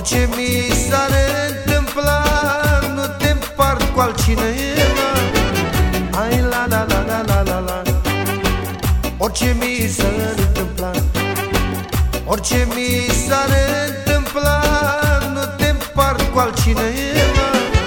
Orice mi s-ar întâmpla, nu te împart cu altcineva. Ai la la la la la la la. Orice mi s-ar întâmpla, orice mi s-ar întâmpla, nu te împart cu altcineva.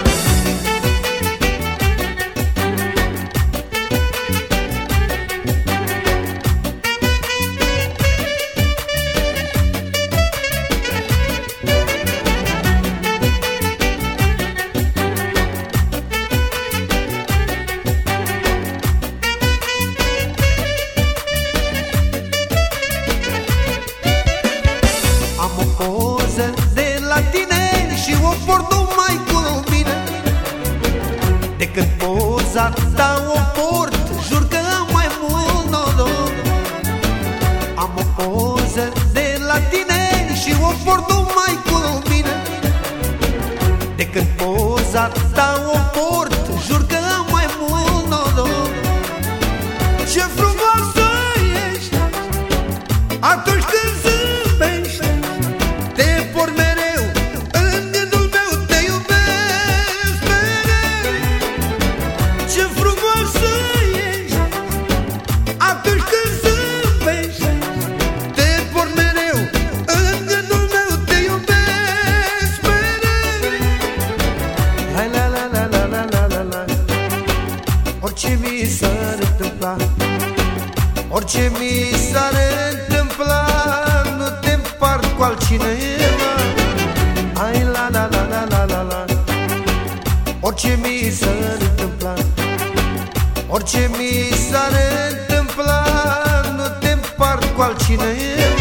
De la tine și o port numai cu mine. De când poza ta o port, jur că am mai mult noroc. Am o poză de la tine și o port numai cu mine. De când poza ta o port, jur că am mai mult noroc. Ce frumoasă ești atunci când zâmbești. Te port mereu în gândul meu, te iubesc mereu. Ce frumoasă ești atunci când zâmbești. Te port mereu în gândul meu, te iubesc mereu. La la la la la la la la la. Orice mi s-ar întâmpla, orice mi s-ar întâmpla, nu te împart cu altcineva. Ai la la la la la la la. Orice mi s-ar întâmpla, orice mi s-ar întâmpla, nu te împart cu altcineva.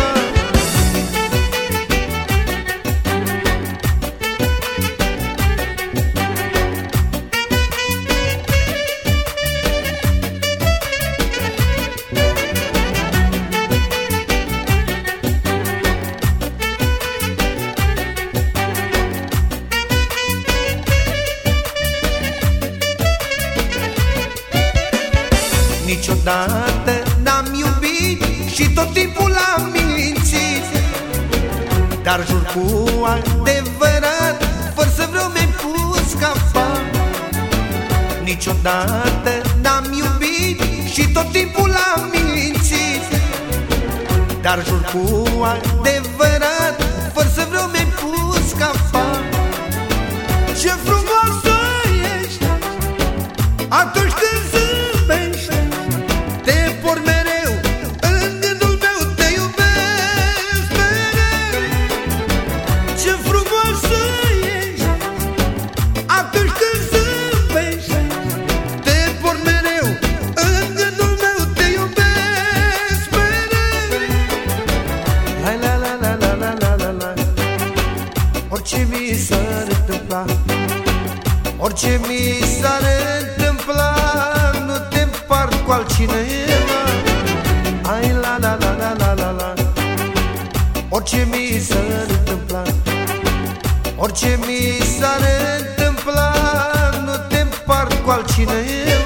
Niciodată n-am iubit și tot timpul am mințit. Dar jur cu adevărat, fără să vreau mi-ai pus capăt. Niciodată n-am iubit și tot timpul am mințit. Dar jur cu adevărat, fără să vreau mi-ai pus capăt. Ce frumoasă ești atunci când zâmbești. Te port mereu în gândul meu, te iubesc mereu. Ce frumoasă ești atunci când zâmbești. Te port mereu în gândul meu, te iubesc mereu. La la la la la la la la la. Orice mi s-ar întâmpla, orice mi s-ar întâmpla, nu te împart cu altcineva. Ai la la la la la la la. Orice mi s-ar întâmpla, orice mi s-ar întâmpla, nu te împart cu altcineva.